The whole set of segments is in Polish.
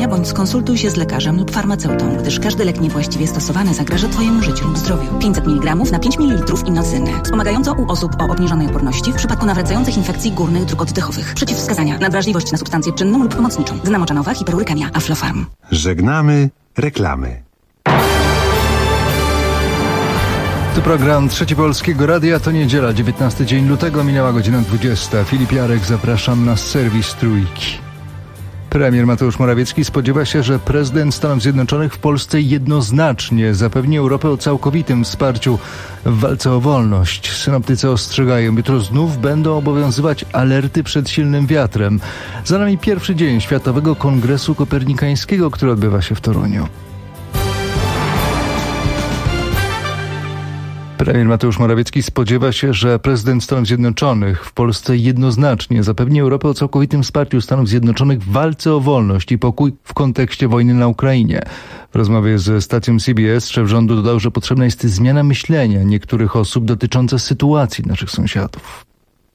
zastosowania bądź skonsultuj się z lekarzem lub farmaceutą, gdyż każdy lek niewłaściwie stosowany zagraża Twojemu życiu lub zdrowiu. 500 mg na 5 ml inocyny. Wspomagająco u osób o obniżonej odporności w przypadku nawracających infekcji górnych dróg oddechowych. Przeciwwskazania: nadwrażliwość na substancję czynną lub pomocniczą. Znamoczanowa, hiperurykemia, Aflofarm. Żegnamy reklamy. To program Trzeci Polskiego Radia, to niedziela, 19 dzień lutego, minęła godzina 20. Filip Jarek, zapraszam na serwis Trójki. Premier Mateusz Morawiecki spodziewa się, że prezydent Stanów Zjednoczonych w Polsce jednoznacznie zapewni Europę o całkowitym wsparciu w walce o wolność. Synoptycy ostrzegają, jutro znów będą obowiązywać alerty przed silnym wiatrem. Za nami pierwszy dzień Światowego Kongresu Kopernikańskiego, który odbywa się w Toruniu. Premier Mateusz Morawiecki spodziewa się, że prezydent Stanów Zjednoczonych w Polsce jednoznacznie zapewni Europę o całkowitym wsparciu Stanów Zjednoczonych w walce o wolność i pokój w kontekście wojny na Ukrainie. W rozmowie ze stacją CBS szef rządu dodał, że potrzebna jest zmiana myślenia niektórych osób dotycząca sytuacji naszych sąsiadów.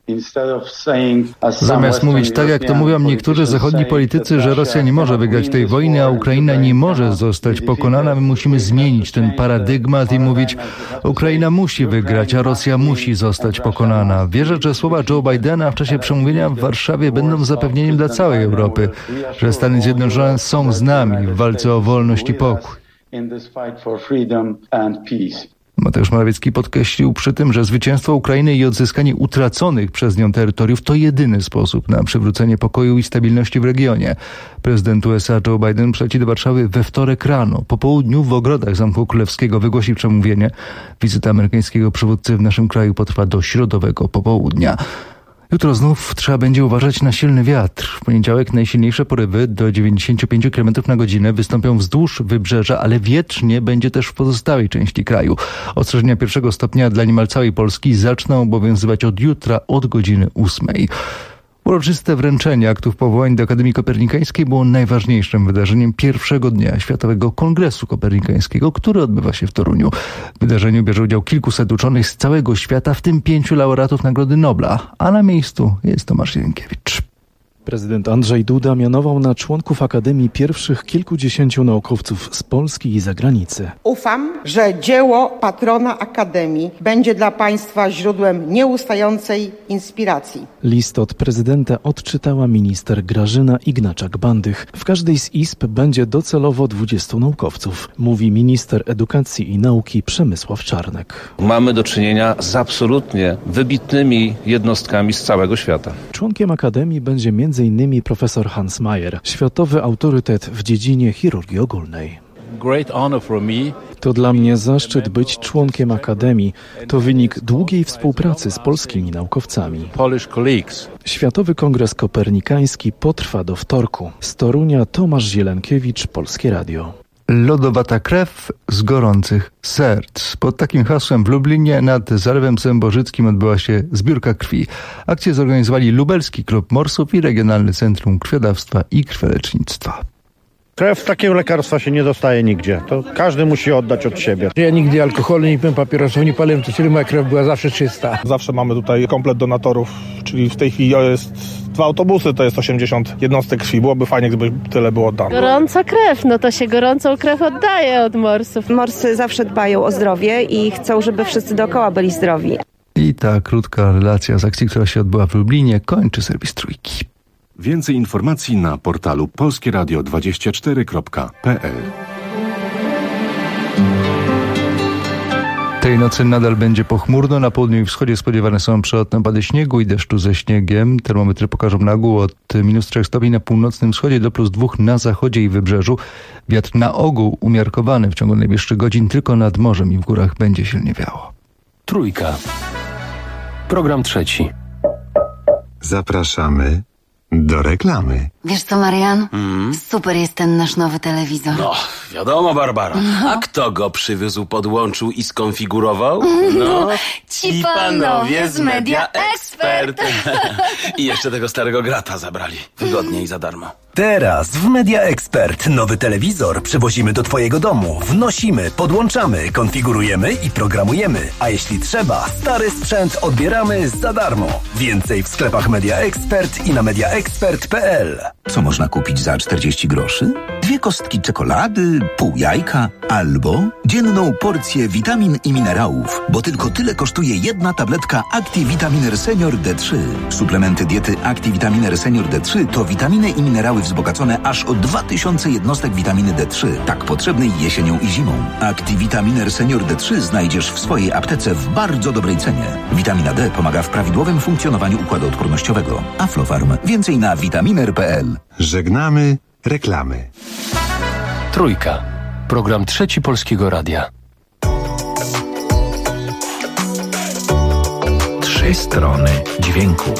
Zamiast mówić tak, jak to mówią niektórzy zachodni politycy, że Rosja nie może wygrać tej wojny, a Ukraina nie może zostać pokonana, my musimy zmienić ten paradygmat i mówić: Ukraina musi wygrać, a Rosja musi zostać pokonana. Wierzę, że słowa Joe Bidena w czasie przemówienia w Warszawie będą zapewnieniem dla całej Europy, że Stany Zjednoczone są z nami w walce o wolność i pokój. Mateusz Morawiecki podkreślił przy tym, że zwycięstwo Ukrainy i odzyskanie utraconych przez nią terytoriów to jedyny sposób na przywrócenie pokoju i stabilności w regionie. Prezydent USA Joe Biden przyleci do Warszawy we wtorek rano. Po południu w ogrodach Zamku Królewskiego wygłosi przemówienie. Wizyta amerykańskiego przywódcy w naszym kraju potrwa do środowego popołudnia. Jutro znów trzeba będzie uważać na silny wiatr. W poniedziałek najsilniejsze porywy do 95 km na godzinę wystąpią wzdłuż wybrzeża, ale wietrznie będzie też w pozostałej części kraju. Ostrzeżenia 1 stopnia dla niemal całej Polski zaczną obowiązywać od jutra od godziny 8. Uroczyste wręczenie aktów powołań do Akademii Kopernikańskiej było najważniejszym wydarzeniem pierwszego dnia Światowego Kongresu Kopernikańskiego, który odbywa się w Toruniu. W wydarzeniu bierze udział kilkuset uczonych z całego świata, w tym 5 laureatów Nagrody Nobla, a na miejscu jest Tomasz Sienkiewicz. Prezydent Andrzej Duda mianował na członków Akademii pierwszych kilkudziesięciu naukowców z Polski i zagranicy. Ufam, że dzieło patrona Akademii będzie dla Państwa źródłem nieustającej inspiracji. List od prezydenta odczytała minister Grażyna Ignaczak-Bandych. W każdej z izb będzie docelowo 20 naukowców, mówi minister edukacji i nauki Przemysław Czarnek. Mamy do czynienia z absolutnie wybitnymi jednostkami z całego świata. Członkiem Akademii będzie m.in. profesor Hans Mayer, światowy autorytet w dziedzinie chirurgii ogólnej. To dla mnie zaszczyt być członkiem Akademii. To wynik długiej współpracy z polskimi naukowcami. Światowy Kongres Kopernikański potrwa do wtorku. Z Torunia Tomasz Zielenkiewicz, Polskie Radio. Lodowata krew z gorących serc. Pod takim hasłem w Lublinie nad Zalewem Sębożyckim odbyła się zbiórka krwi. Akcję zorganizowali Lubelski Klub Morsów i Regionalne Centrum Krwiodawstwa i Krwiolecznictwa. Krew takiego lekarstwa się nie dostaje nigdzie. To każdy musi oddać od siebie. Ja nigdy alkoholu nie piłem, papierosów nie paliłem, to czyli moja krew była zawsze czysta. Zawsze mamy tutaj komplet donatorów, czyli w tej chwili jest 2 autobusy, to jest 80 jednostek krwi. Byłoby fajnie, gdyby tyle było oddane. Gorąca krew, no to się gorącą krew oddaje od morsów. Morsy zawsze dbają o zdrowie i chcą, żeby wszyscy dookoła byli zdrowi. I ta krótka relacja z akcji, która się odbyła w Lublinie, kończy serwis Trójki. Więcej informacji na portalu polskieradio24.pl. Tej nocy nadal będzie pochmurno. Na południu i wschodzie spodziewane są przelotne opady śniegu i deszczu ze śniegiem. Termometry pokażą na ogół od -3 stopni na północnym wschodzie do +2 na zachodzie i wybrzeżu. Wiatr na ogół umiarkowany w ciągu najbliższych godzin, tylko nad morzem i w górach będzie silnie wiało. Trójka. Program trzeci. Zapraszamy do reklamy. Wiesz co, Marian? Super jest ten nasz nowy telewizor. No, wiadomo, Barbara. A kto go przywiózł, podłączył i skonfigurował? No, ci panowie z Media Expert. I jeszcze tego starego grata zabrali. Wygodnie i za darmo. Teraz w Media Expert nowy telewizor przywozimy do Twojego domu. Wnosimy, podłączamy, konfigurujemy i programujemy. A jeśli trzeba, stary sprzęt odbieramy za darmo. Więcej w sklepach Media Expert i na mediaexpert.pl. Co można kupić za 40 groszy? 2 kostki czekolady, pół jajka albo dzienną porcję witamin i minerałów, bo tylko tyle kosztuje jedna tabletka ActiVitaminer Senior D3. Suplementy diety ActiVitaminer Senior D3 to witaminy i minerały wzbogacone aż o 2000 jednostek witaminy D3, tak potrzebnej jesienią i zimą. ActiVitaminer Senior D3 znajdziesz w swojej aptece w bardzo dobrej cenie. Witamina D pomaga w prawidłowym funkcjonowaniu układu odpornościowego. Aflofarm. Więcej na vitaminer.pl. Żegnamy reklamy. Trójka. Program Trzeci Polskiego Radia. 3 strony dźwięku.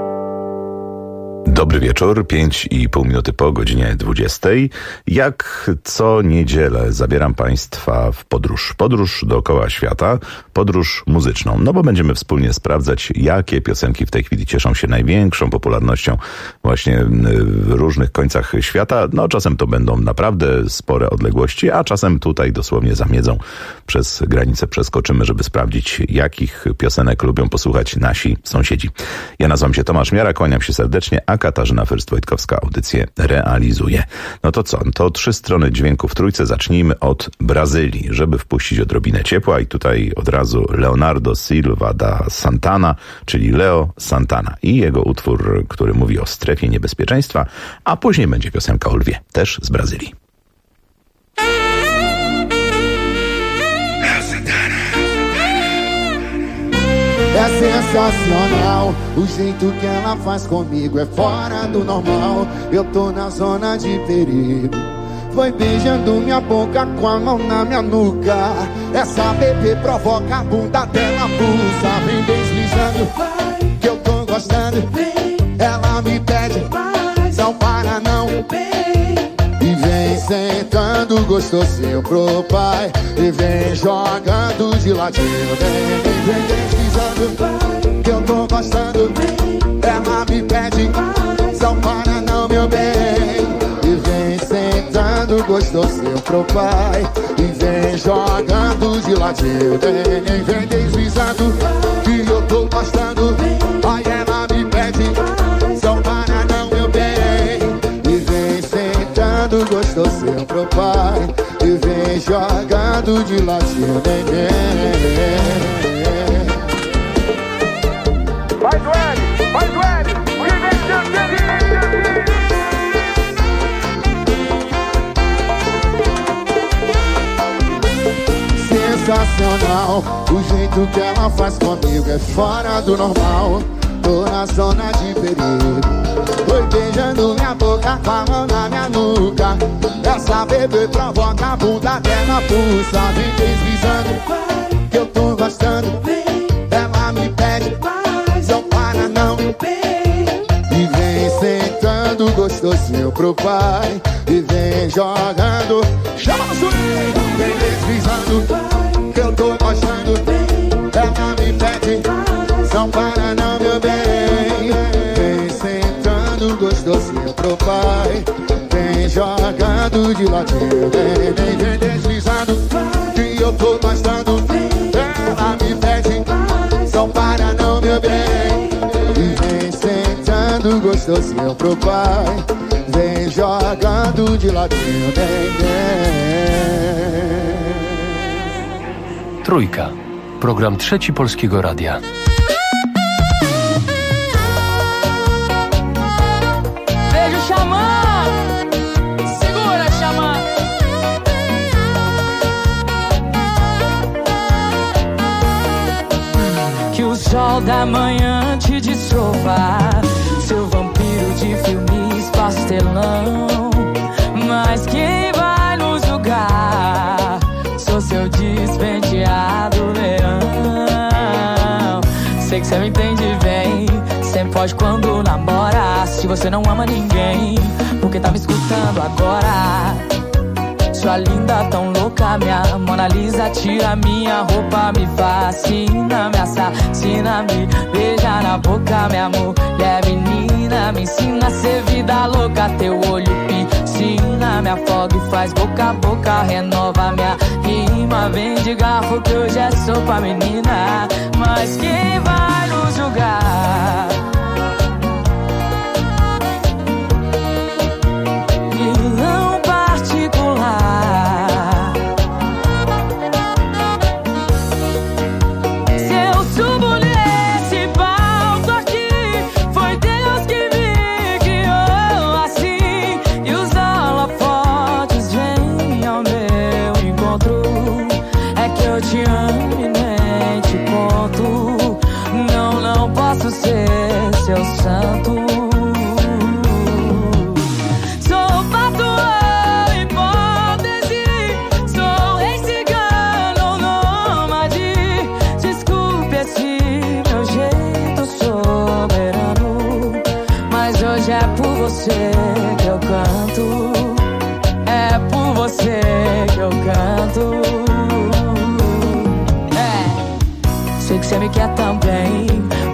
Dobry wieczór, 5,5 minuty po godzinie 20. Jak co niedzielę zabieram Państwa w podróż. Podróż dookoła świata, podróż muzyczną. No bo będziemy wspólnie sprawdzać, jakie piosenki w tej chwili cieszą się największą popularnością właśnie w różnych końcach świata. No czasem to będą naprawdę spore odległości, a czasem tutaj dosłownie zamiedzą przez granicę przeskoczymy, żeby sprawdzić, jakich piosenek lubią posłuchać nasi sąsiedzi. Ja nazywam się Tomasz Miara, kłaniam się serdecznie, a Katarzyna Fyrst-Wojtkowska audycję realizuje. No to co? To 3 strony dźwięku w trójce. Zacznijmy od Brazylii, żeby wpuścić odrobinę ciepła i tutaj od razu Leonardo Silva da Santana, czyli Leo Santana i jego utwór, który mówi o strefie niebezpieczeństwa, a później będzie piosenka o lwie, też z Brazylii. É sensacional, o jeito que ela faz comigo é fora do normal. Eu tô na zona de perigo. Foi beijando minha boca com a mão na minha nuca. Essa bebê provoca a bunda dela pulsa. Vem deslizando, que eu tô gostando. Ela me pede, não para não. E vem sentando gostosinho pro pai. E vem jogando de ladinho. Vem deslizando, que eu tô gostando. Ela me pede, não para não, meu bem. E vem sentando gostosinho pro pai. E vem jogando de ladinho. Vem deslizando, que eu tô gostando. Ai, ela me pede, não para não, meu bem. E vem sentando gostosinho pro pai. E vem jogando de ladinho. Vai, Duane! Vai, Duane! Sensacional, o jeito que ela faz comigo é fora do normal. Tô na zona de perigo. Foi beijando minha boca com a mão na minha nuca. Essa bebê provoca a bunda dela pulsa. Vem deslizando, que eu tô gostando. Ela me pede, não para não. E vem sentando gostosinho pro pai. E vem jogando, chama no swing. Vem deslizando, que eu tô gostando. Ela me pede, não para não, meu bem. Vem sentando gostosinho pro pai. Vem jogando de ladinho. Vem deslizando, que eu tô gostando. Ela me pede, não para não, meu bem. E vem sentando gostosinho pro pai. Vem jogando de ladinho. Trójka. Program Trzeci Polskiego Radia. Beijo, Xamã! Segura, Xamã! Que o sol da manhã te desova, seu vampiro de filmes pastelão. Mas quem vai nos julgar? Sou seu despenteado leão. Sei que cê me entende bem. Sempre pode quando namora. Se você não ama ninguém, porque tá me escutando agora? Sua linda tão louca, minha Mona Lisa. Tira minha roupa, me fascina, me assassina, me beija na boca, minha mulher menina. Me ensina a ser vida louca, teu olho piscina. Me afoga e faz boca a boca, renova minha rima. Vem de garfo que hoje é sopa, menina. Mas quem vai nos julgar?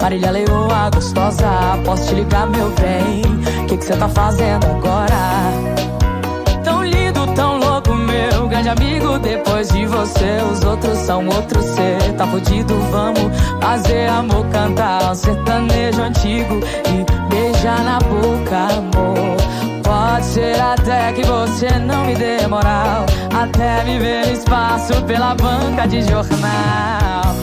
Marília Leoa gostosa, posso te ligar, meu bem? Que cê tá fazendo agora? Tão lindo, tão louco, meu grande amigo. Depois de você, os outros são outros. Cê tá fudido, vamos fazer amor, cantar um sertanejo antigo e beijar na boca, amor. Pode ser até que você não me dê moral, até me ver no espaço pela banca de jornal.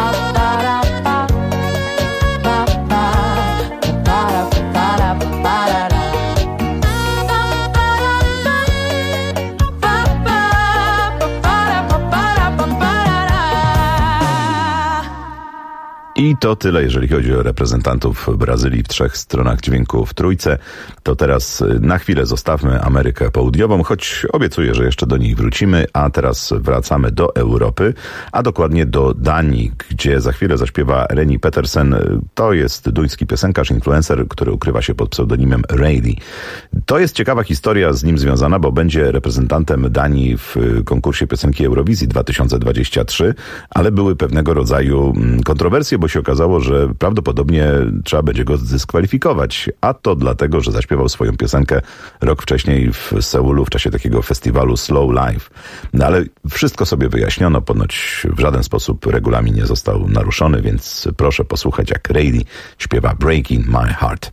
I to tyle, jeżeli chodzi o reprezentantów Brazylii w 3 stronach dźwięku w trójce. To teraz na chwilę zostawmy Amerykę Południową, choć obiecuję, że jeszcze do nich wrócimy, a teraz wracamy do Europy, a dokładnie do Danii, gdzie za chwilę zaśpiewa Reni Petersen. To jest duński piosenkarz, influencer, który ukrywa się pod pseudonimem Rayleigh. To jest ciekawa historia z nim związana, bo będzie reprezentantem Danii w konkursie piosenki Eurowizji 2023, ale były pewnego rodzaju kontrowersje, bo się okazało, że prawdopodobnie trzeba będzie go zdyskwalifikować, a to dlatego, że zaśpiewał swoją piosenkę rok wcześniej w Seulu w czasie takiego festiwalu Slow Life. No ale wszystko sobie wyjaśniono, ponoć w żaden sposób regulamin nie został naruszony, więc proszę posłuchać, jak Rayleigh śpiewa Breaking My Heart.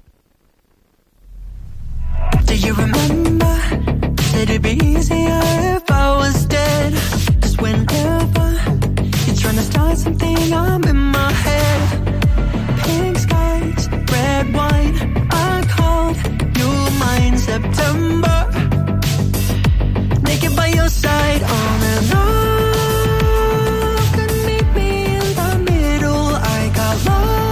Do you remember? Said it'd be easier if I was dead. 'Cause whenever you're trying to start something, I'm in my head. Pink skies, red wine, I called you mine. September, naked by your side, on and on. Could meet me in the middle. I got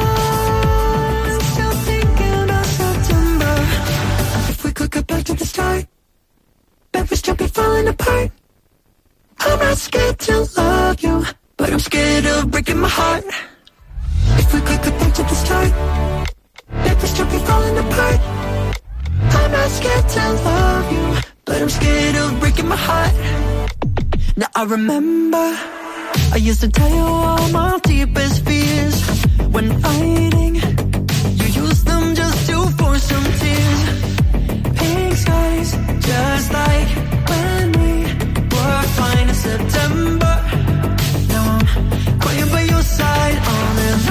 lost, still thinking about September. If we could go back to the start, bet we still be falling apart. I'm not scared to love you, but I'm scared of breaking my heart. If we could go back to the start, bet we still be falling apart. I'm not scared to love you, but I'm scared of breaking my heart. Now I remember I used to tell you all my deepest fears. When fighting, you used them just to force some tears. Pink skies, just like when we were fine in September. Now I'm crying by your side, on and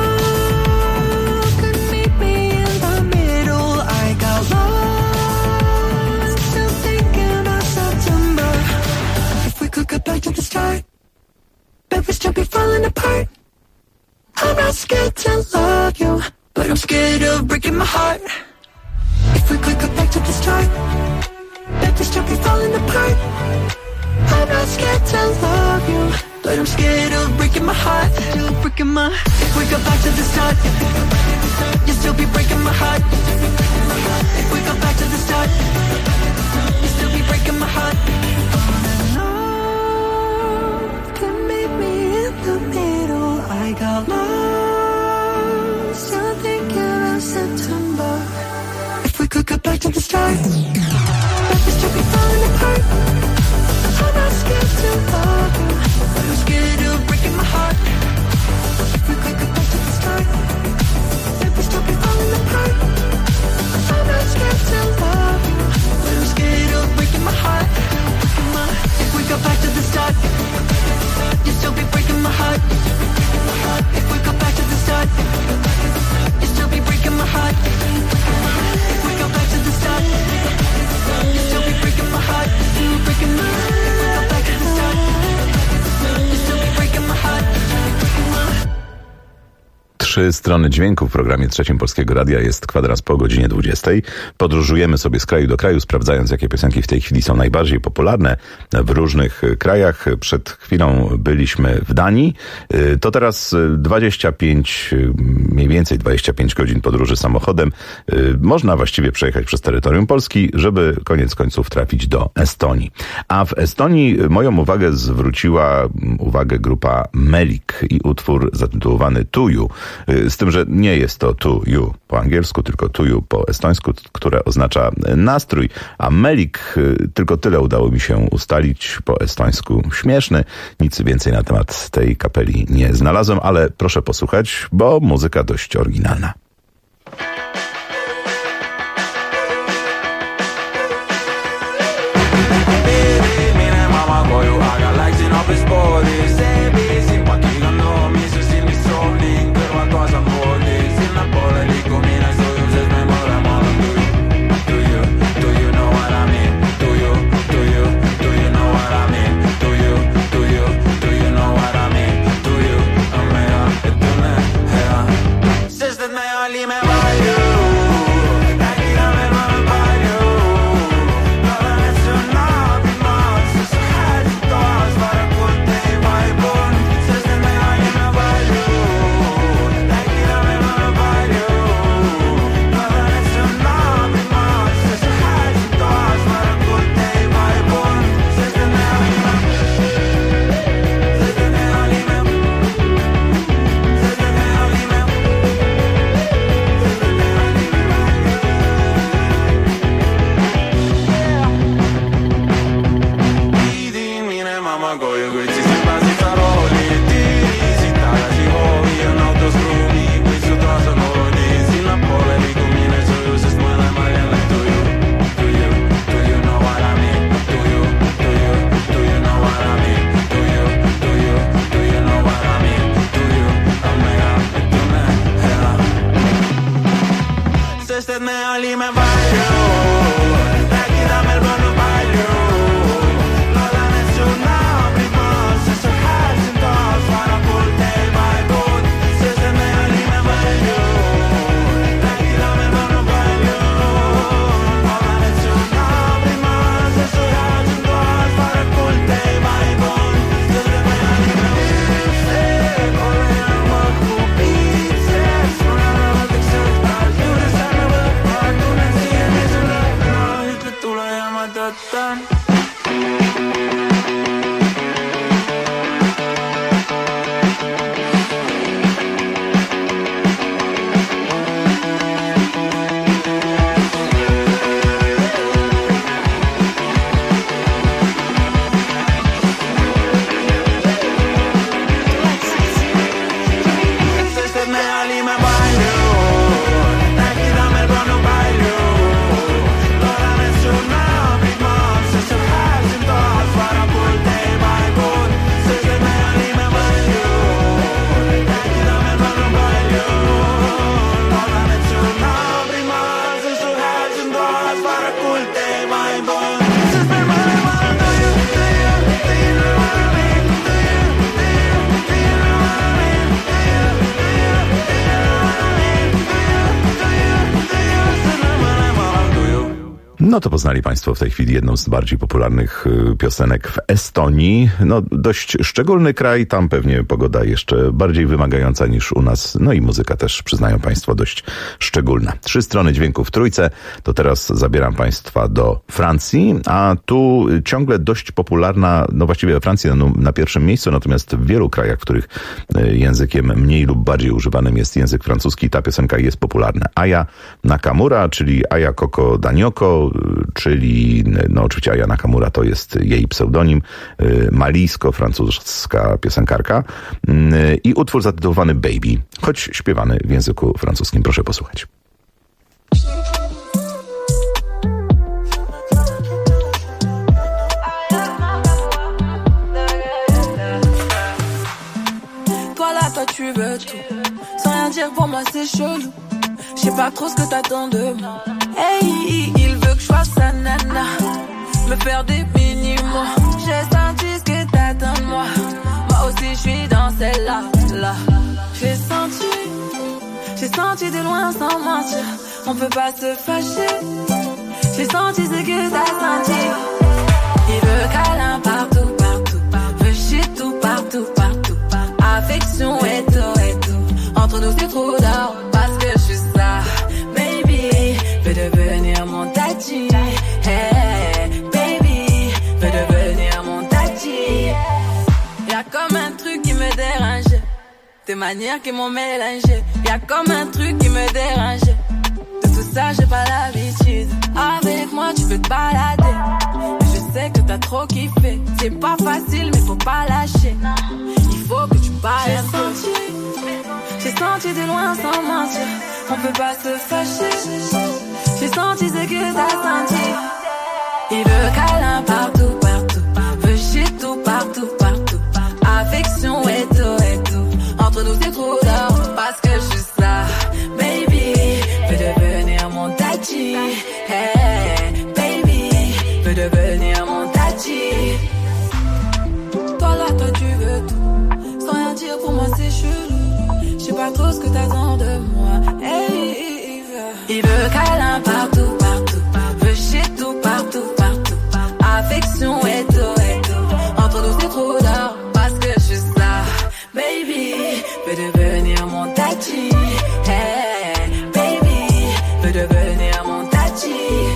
on. Could meet me in the middle. I got lost, still thinking about September. If we could go back to the start, bet we still be falling apart. I'm not scared to love you, but I'm scared of breaking my heart. If we could go back to the start, bet we still be falling apart. I'm not scared to love you, but I'm scared of breaking my heart. Still breaking my. If we go back to the start, you'll still be breaking my heart. If we go back to the start, you'll still be breaking my heart. On and on, can meet me in the middle. I got lost, still thinking of September. If we could go back to the start, but we still be falling apart. I'm not scared to love you, but I'm scared of breaking my heart. If we could go back to the start, then we still be falling apart. I'm not scared to love you, but I'm scared of breaking my heart. If we go back to the start, you'll still be breaking my heart. If we go back to the start, you'll still be breaking my heart. If we go back to the start, you'll still be breaking my heart. Still breaking my heart. 3 strony dźwięku w programie trzecim Polskiego Radia. Jest kwadrans po godzinie 20. Podróżujemy sobie z kraju do kraju, sprawdzając, jakie piosenki w tej chwili są najbardziej popularne w różnych krajach. Przed chwilą byliśmy w Danii. To teraz 25, mniej więcej 25 godzin podróży samochodem. Można właściwie przejechać przez terytorium Polski, żeby koniec końców trafić do Estonii. A w Estonii moją uwagę zwróciła grupa Melik i utwór zatytułowany To You. Z tym, że nie jest to to you po angielsku, tylko to you po estońsku, które oznacza nastrój, a Melik, tylko tyle udało mi się ustalić, po estońsku śmieszny. Nic więcej na temat tej kapeli nie znalazłem, ale proszę posłuchać, bo muzyka dość oryginalna. No to poznali Państwo w tej chwili jedną z bardziej popularnych piosenek w Estonii. No dość szczególny kraj, tam pewnie pogoda jeszcze bardziej wymagająca niż u nas. No i muzyka też, przyznają Państwo, dość szczególna. 3 strony dźwięku w trójce, to teraz zabieram Państwa do Francji, a tu ciągle dość popularna, no właściwie we Francji na pierwszym miejscu, natomiast w wielu krajach, w których językiem mniej lub bardziej używanym jest język francuski, ta piosenka jest popularna. Aya Nakamura, czyli Aya Coco Danioko, czyli no oczywiście Aya Nakamura to jest jej pseudonim, malijsko-francuska piosenkarka i utwór zatytułowany Baby, choć śpiewany w języku francuskim. Proszę posłuchać. Toi tu veux tout, sans rien dire pour moi c'est chelou. Je sais pas trop ce que t'attends de moi. Hey, il veut que je sois sa nana, me faire des mini-mois. J'ai senti ce que t'attends de moi. Moi aussi je suis dans celle-là, là. J'ai senti de loin sans mentir. On peut pas se fâcher. J'ai senti ce que t'as senti. Il veut câlin partout, partout. Veut shit tout partout, partout. Affection et tout. Entre nous c'est trop d'or, parce que je suis ça. Baby, veux devenir mon tati. Hey, baby, veux devenir mon tati. Y'a comme un truc qui me dérange. tes manières qui m'ont mélangé. Y'a comme un truc qui me dérangeait. De tout ça, j'ai pas l'habitude. Avec moi, tu peux te balader. Mais je sais que t'as trop kiffé. C'est pas facile, mais faut pas lâcher. Il faut que tu parles un peu. J'ai senti de loin sans mentir. On peut pas se fâcher. J'ai senti ce que t'as senti. Il veut câlin partout, partout. Veut chier tout, partout, partout. Affection et tout, et tout. Entre nous c'est trop d'or. Parce que je suis ça, baby. Veux devenir mon tati. Hey, baby. Veux devenir mon tati. Toi là, toi tu veux tout. Sans rien dire pour moi c'est chelou. Je sais pas trop ce que t'attends de moi. Hey, il veut câlin partout, partout. Veut chier tout, partout, partout. Affection et tout, et tout. Entre nous c'est trop d'or. Parce que je suis ça, baby. Veux devenir mon tati. Hey, baby. Veux devenir mon tati.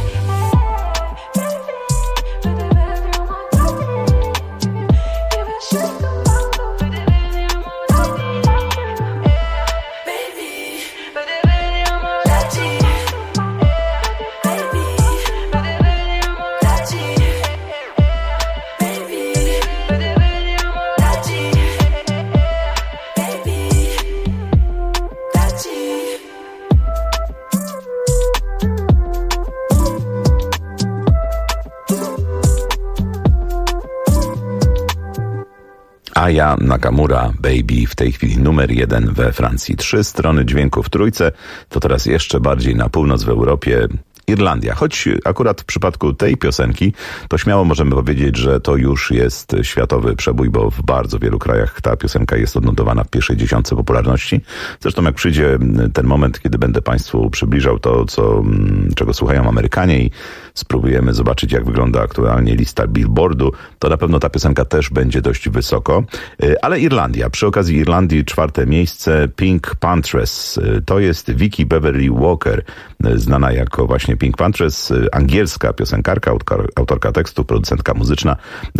Aya Nakamura, Baby, w tej chwili numer 1 we Francji. 3 strony dźwięku w trójce, to teraz jeszcze bardziej na północ w Europie. Irlandia, choć akurat w przypadku tej piosenki to śmiało możemy powiedzieć, że to już jest światowy przebój, bo w bardzo wielu krajach ta piosenka jest odnotowana w pierwszej dziesiątce popularności. Zresztą jak przyjdzie ten moment, kiedy będę Państwu przybliżał to, czego słuchają Amerykanie i spróbujemy zobaczyć, jak wygląda aktualnie lista Billboardu, to na pewno ta piosenka też będzie dość wysoko. Ale Irlandia, przy okazji Irlandii 4. miejsce Pink Panthers. To jest Vicky Beverly Walker, znana jako właśnie Pink Panthers, angielska piosenkarka, autorka tekstu, producentka muzyczna.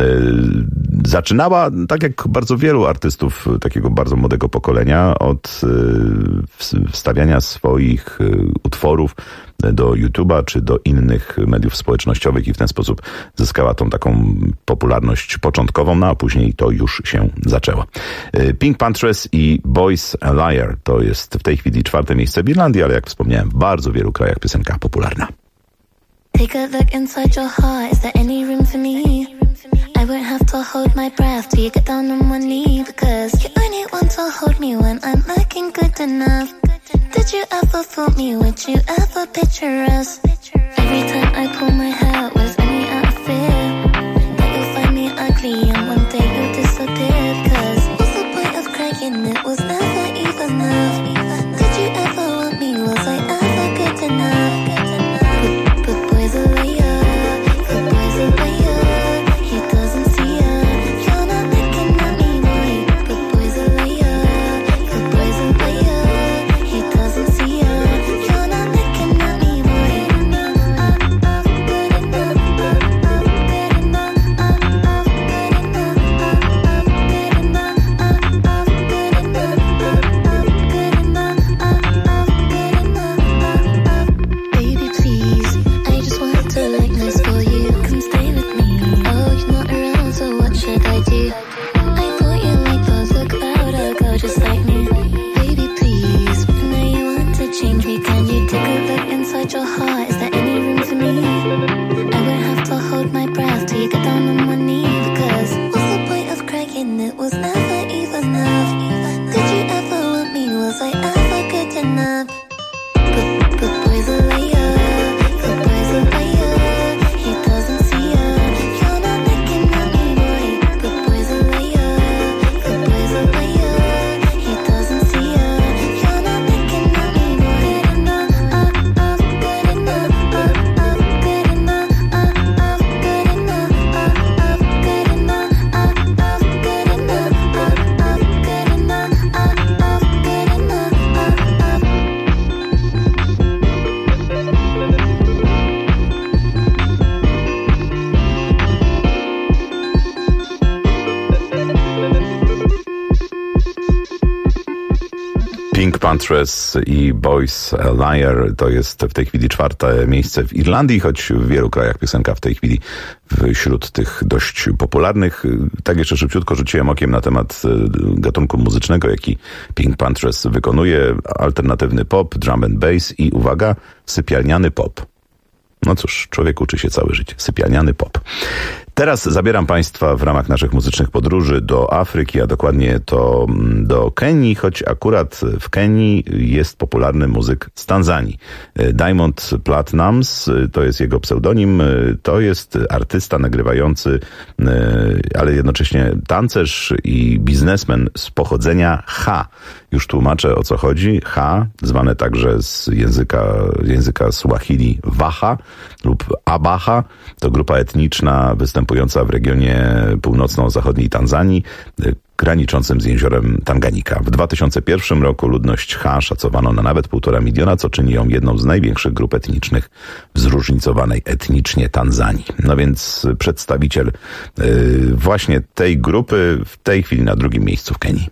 Zaczynała, tak jak bardzo wielu artystów takiego bardzo młodego pokolenia, od wstawiania swoich utworów do YouTube'a czy do innych mediów społecznościowych i w ten sposób zyskała tą taką popularność początkową, no a później to już się zaczęło. Pink Panthers i Boys a Liar to jest w tej chwili 4. miejsce w Irlandii, ale jak wspomniałem, w bardzo wielu krajach piosenka popularna. Take a look inside your heart, is there any room for me? I won't have to hold my breath till you get down on one knee, because you only want to hold me when I'm looking good enough. Did you ever fool me? Would you ever picture us? Every time I pull my hair, was only out of fear that you'll find me ugly and one day you'll disappear, because what's the point of crying? It was never even enough. Did you ever want me? Was I ever good enough? But boys are liar, good boys are liar. He doesn't see ya. You're not looking at me, boy. But boys are liar, good boys are liar. He doesn't see ya. You're not looking at me, boy. Good enough, good enough, baby, please. I just want to look nice for you. Come stay with me. Oh, you're not around, so what should I do? I thought you liked those look about a girl just like me. Baby, please. I know you want to change me. Can you take a look inside your heart? Is there any room for me? I won't have to hold my breath till you get down on one knee, because what's the point of crying? It was never even enough. Did you ever want me? Was I ever good enough? But boys are liar, good boys are liar. He doesn't see ya. You're not looking at me, boy. But boys are liar, good boys are liar. He doesn't see ya. You're not looking at me, boy. Good enough, good enough, good enough, good enough, good enough, Panthers i Boys a Liar to jest w tej chwili 4. miejsce w Irlandii, choć w wielu krajach piosenka w tej chwili wśród tych dość popularnych. Tak jeszcze szybciutko rzuciłem okiem na temat gatunku muzycznego, jaki Pink Panthers wykonuje. Alternatywny pop, drum and bass i uwaga, sypialniany pop. No cóż, człowiek uczy się całe życie. Sypialniany pop. Teraz zabieram Państwa w ramach naszych muzycznych podróży do Afryki, a dokładnie to do Kenii, choć akurat w Kenii jest popularny muzyk z Tanzanii. Diamond Platnumz to jest jego pseudonim, to jest artysta nagrywający, ale jednocześnie tancerz i biznesmen z pochodzenia Ha. Już tłumaczę, o co chodzi. Ha, zwane także z języka Swahili Waha lub Abaha, to grupa etniczna występująca w regionie północno-zachodniej Tanzanii, graniczącym z jeziorem Tanganika. W 2001 roku ludność Ha szacowano na nawet 1,5 miliona, co czyni ją jedną z największych grup etnicznych w zróżnicowanej etnicznie Tanzanii. No więc przedstawiciel właśnie tej grupy w tej chwili na 2. miejscu w Kenii.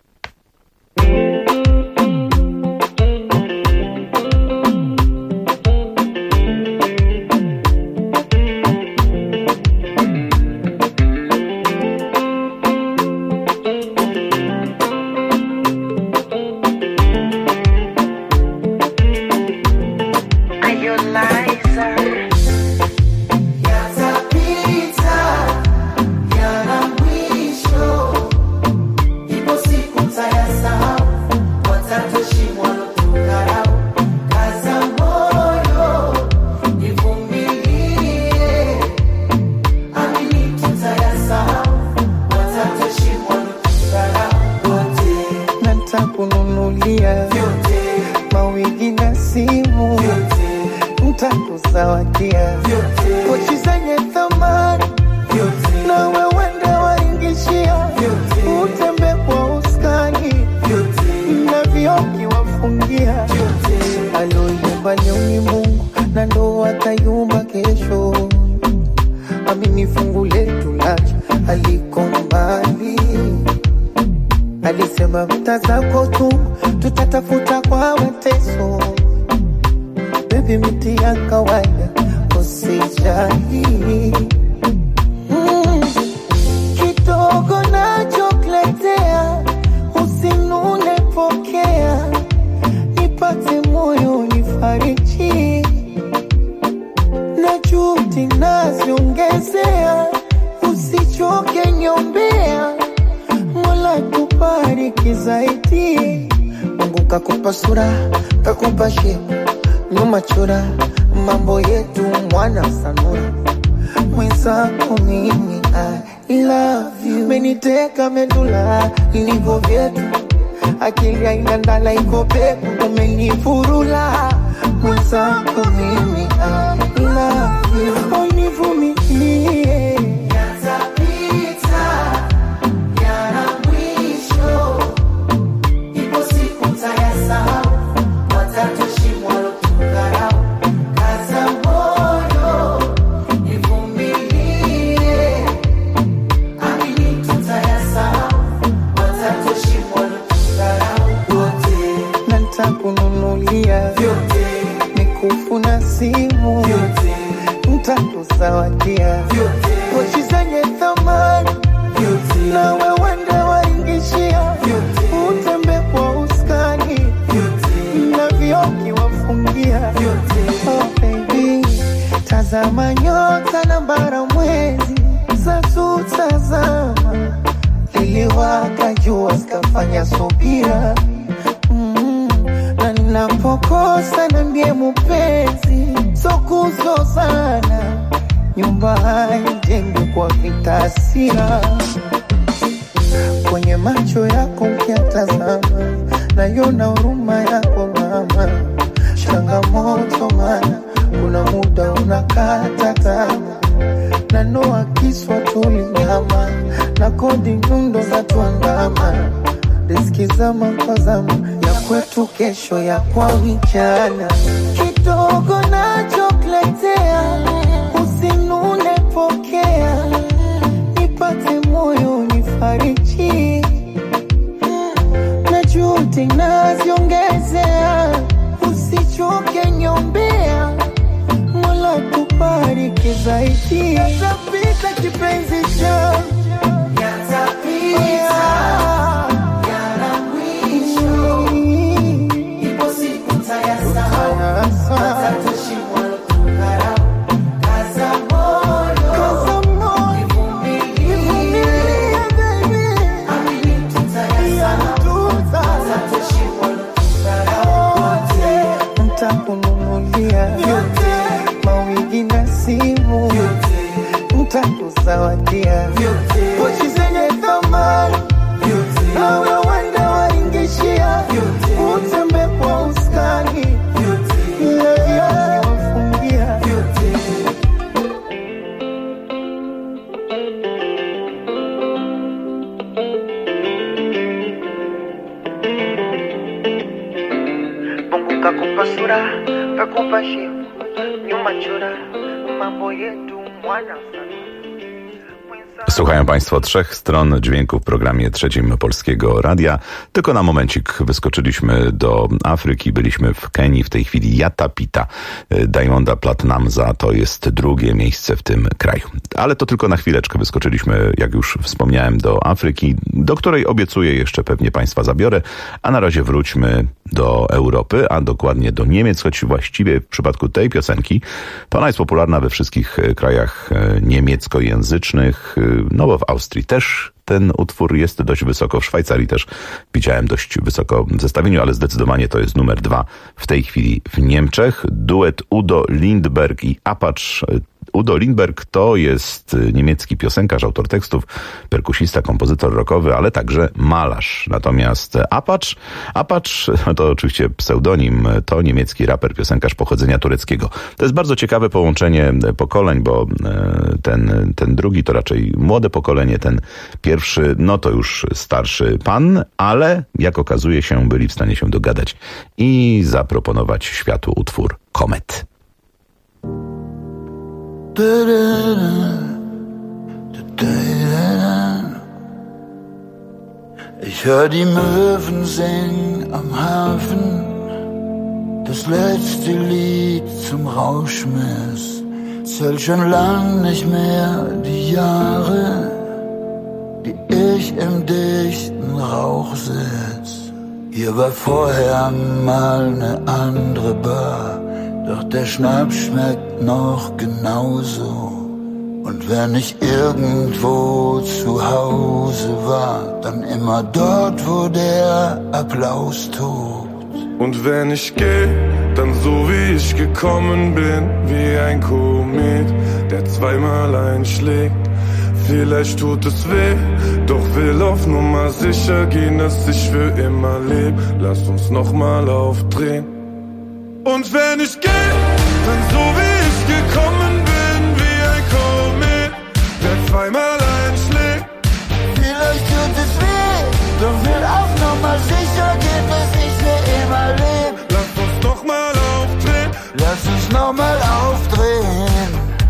Akili haina ndala iko peku, umenifurula mwenzako mimi I love you. Univumilie yatapita, yana mwisho, ipo siku tayasahau, watatushimwa lotukarau, kaza moyo, nivumilie, amini tutayasahau, watatushimwa nitakununulia vyote, mikufu na simu vyote, nitakuzawadia vyote, pochi zenye thamani vyote, na wewe ndio waingishia vyote, utembe kwa uskani vyote, na vioki wafungia vyote. Oh baby, tazama nyota na bara mwezi za tutazama, liliwaka jua zikafanya subira. Na ninapokosa niambie mpenzi, so kuzozana, nyumba haijengwi kwa vitasira. Kwenye macho yako ukiatazama, naiona huruma yako mama. Changamoto mana, kuna muda unakata tamaa, na noa kiswa tulinyama, na kodi nyundo za tuandama. Riziki zama kwa zama, ya kwetu kesho ya kwa vijana. Kidogo nachokuletea, usinune pokea, nipate moyo nifariji, na juhudi naziongea, kuzawadia pochi zenye thamani na wewende waingishia utembe kwa uskani wafungia Mungu kakupa sura, kakupa shepu, nyuma chora, mambo yetu mwana sana. Słuchają Państwo 3 stron dźwięku w programie Trzecim Polskiego Radia. Tylko na momencik wyskoczyliśmy do Afryki, byliśmy w Kenii, w tej chwili Yatapita Diamonda Platnumza, to jest drugie miejsce w tym kraju. Ale to tylko na chwileczkę wyskoczyliśmy, jak już wspomniałem, do Afryki, do której obiecuję jeszcze pewnie Państwa zabiorę, a na razie wróćmy do Europy, a dokładnie do Niemiec, choć właściwie w przypadku tej piosenki to ona jest popularna we wszystkich krajach niemieckojęzycznych, no bo w Austrii też ten utwór jest dość wysoko, w Szwajcarii też widziałem dość wysoko w zestawieniu, ale zdecydowanie to jest numer 2 w tej chwili w Niemczech. Duet Udo Lindenberg i Apache. Udo Lindenberg to jest niemiecki piosenkarz, autor tekstów, perkusista, kompozytor rockowy, ale także malarz. Natomiast Apache to oczywiście pseudonim, to niemiecki raper, piosenkarz pochodzenia tureckiego. To jest bardzo ciekawe połączenie pokoleń, bo ten drugi to raczej młode pokolenie, ten pierwszy, no to już starszy pan, ale jak okazuje się, byli w stanie się dogadać i zaproponować światu utwór Komet. Ich hör die Möwen singen am Hafen, das letzte Lied zum Rauschmiss. Zähl schon lang nicht mehr die Jahre, die ich im dichten Rauch sitz. Hier war vorher mal ne andere Bar, doch der Schnaps schmeckt noch genauso. Und wenn ich irgendwo zu Hause war, dann immer dort, wo der Applaus tobt. Und wenn ich geh, dann so wie ich gekommen bin, wie ein Komet, der zweimal einschlägt. Vielleicht tut es weh, doch will auf Nummer sicher gehen, dass ich für immer leb. Lass uns nochmal aufdrehen. Und wenn ich geh, dann so wie ich gekommen bin, wie ein Komet, der zweimal einschlägt. Vielleicht tut es weh, doch will auf Nummer sicher gehen, dass ich für immer leb. Lass uns nochmal aufdrehen. Lass uns nochmal aufdrehen.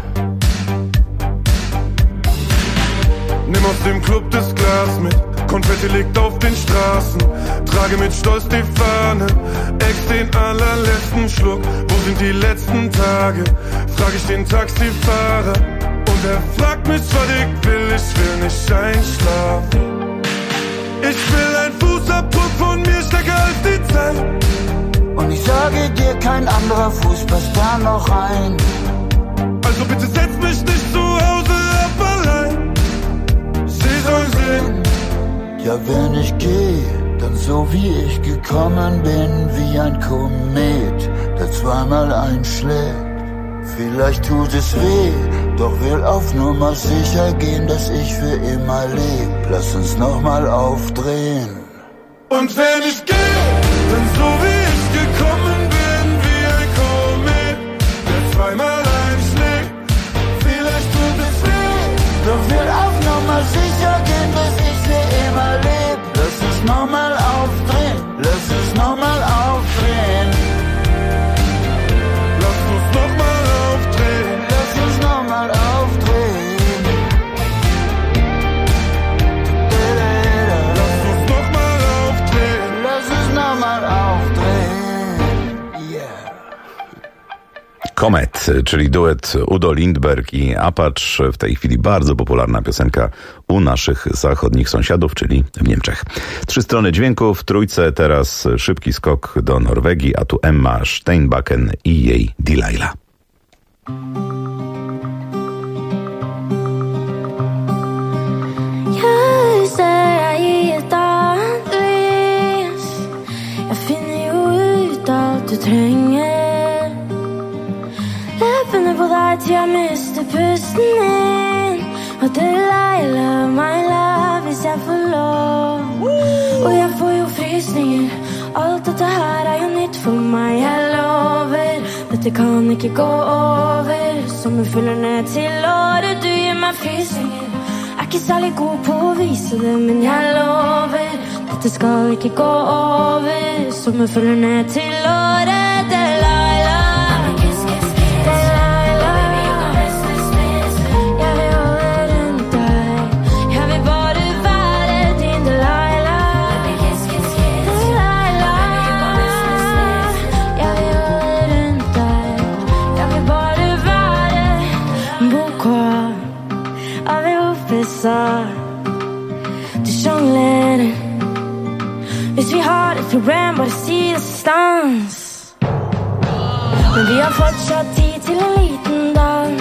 Nimm aus dem Club das Glas mit, Konfetti liegt auf den Straßen. Trage mit Stolz die Fahne, ex den allerletzten Schluck. Wo sind die letzten Tage? Frag ich den Taxifahrer. Und er fragt mich, was ich will nicht einschlafen. Ich will ein Fußabdruck von mir stärker als die Zeit. Und ich sage dir, kein anderer Fuß passt da noch rein. Also bitte setz mich nicht zu Hause ab allein. Sie soll sehen. Ja, wenn ich geh, dann so wie ich gekommen bin, wie ein Komet, der zweimal einschlägt. Vielleicht tut es weh, doch will auf Nummer sicher gehen, dass ich für immer leb. Lass uns nochmal aufdrehen. Und wenn ich geh, dann so wie ich gekommen bin, wie ein Komet, der zweimal einschlägt. Vielleicht tut es weh, doch will auf Nummer sicher gehen, dass ich für immer leb. Lass uns nochmal aufdrehen, lass uns nochmal aufdrehen. Lass uns nochmal aufdrehen. Lass uns nochmal aufdrehen. Lass uns nochmal aufdrehen. Lass uns nochmal aufdrehen. Yeah. Komet, czyli duet Udo Lindenberg i Apache, w tej chwili bardzo popularna piosenka u naszych zachodnich sąsiadów, czyli w Niemczech. 3 strony dźwięku w trójce, teraz szybki skok do Norwegii, a tu Emma Steinbacken i jej Delilah. Jeg finner jo ut at du trenger leppene på deg til jeg mister pusten din. Oh Delilah, my love, is jag för lång? Och jag får ju frysningen. Allt dette her er jo nytt for meg, jeg lover. Dette kan ikke gå over. Sommer følger ned til året, du gir meg frysninger. Er ikke særlig god på å vise det, men jeg lover. Dette skal ikke gå over. Sommer følger ned til året, Delilah. Du sjonglerer. Hvis vi har et problem, bare si det stans. Men vi har fortsatt tid til en liten dans.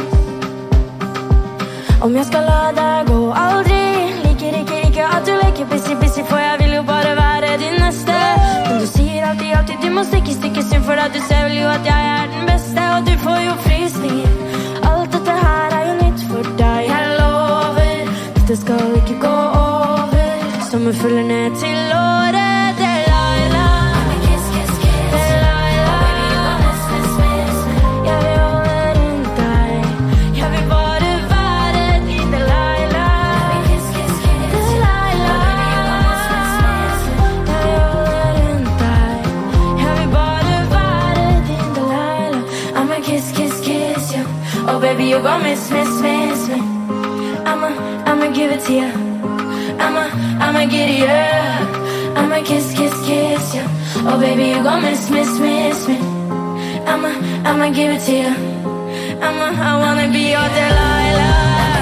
Om jeg skal la deg gå, aldri. Liker ikke at du leker busy, for jeg vil jo bare være din neste. Men du sier alltid du må stikke synd, for at du ser vel jo at jeg er den beste. Og du får jo frysninger. Alt dette her er jo nytt for deg, jeg lover. Det skal ikke gå over. Sommer følger ned til året, Delilah. Delilah. Jeg vil holde rundt deg. Jeg vil bare være din Delilah. Delilah. Jeg vil holde rundt deg. Jeg vil bare være din Delilah. I'ma kiss, yeah. Oh baby, you gon' miss me. I'ma give it to you. I'ma get it, yeah. I'ma kiss, yeah. Oh baby, you gon' miss me. I'ma give it to you. I wanna be your Delilah.